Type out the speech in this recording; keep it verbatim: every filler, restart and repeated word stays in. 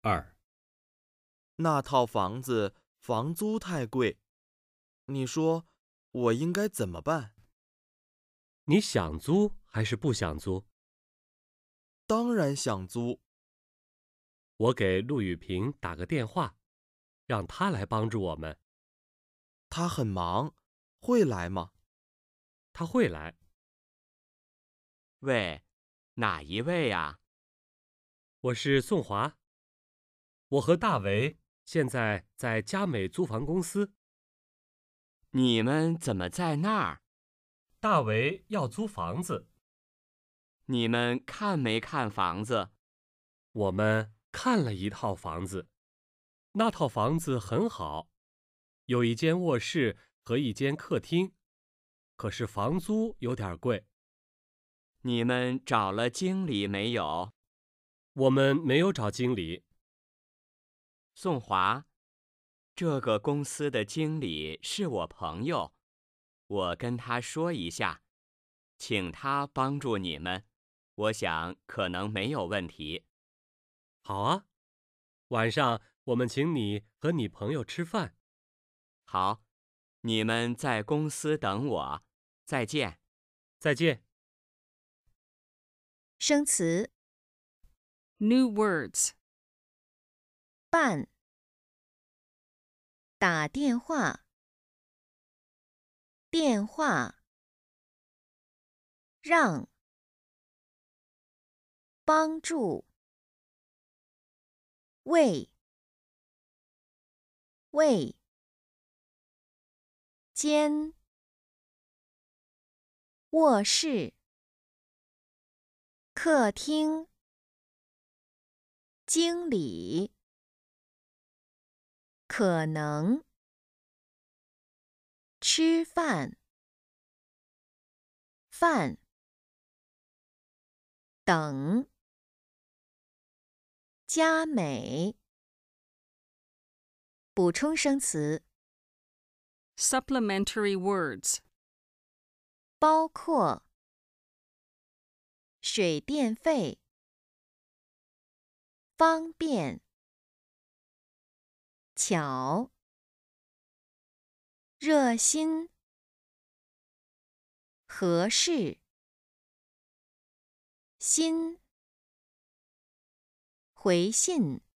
二， 那套房子房租太贵，你说我应该怎么办？ 你想租还是不想租？ 当然想租。 我给陆雨平打个电话，让他来帮助我们。 他很忙，会来吗？ 他会来。 喂，哪一位呀？ 我是宋华。我和大为现在在佳美租房公司。 你们怎么在那儿？ 大为要租房子， 你们看没看房子？ 我们看了一套房子，那套房子很好，有一间卧室和一间客厅，可是房租有点贵。 你们找了经理没有？ 我们没有找经理。 宋华，这个公司的经理是我朋友，我跟他说一下，请他帮助你们，我想可能没有问题。 好啊，晚上我们请你和你朋友吃饭。 好，你们在公司等我，再见。 再见。 生词 New words. 办，打电话，电话，让，帮助，为，为，间，卧室，客厅，经理，可能，吃饭，饭，等，佳美。补充生词 Supplementary words. 包括水电费，方便，巧，热心，合适，新，回信。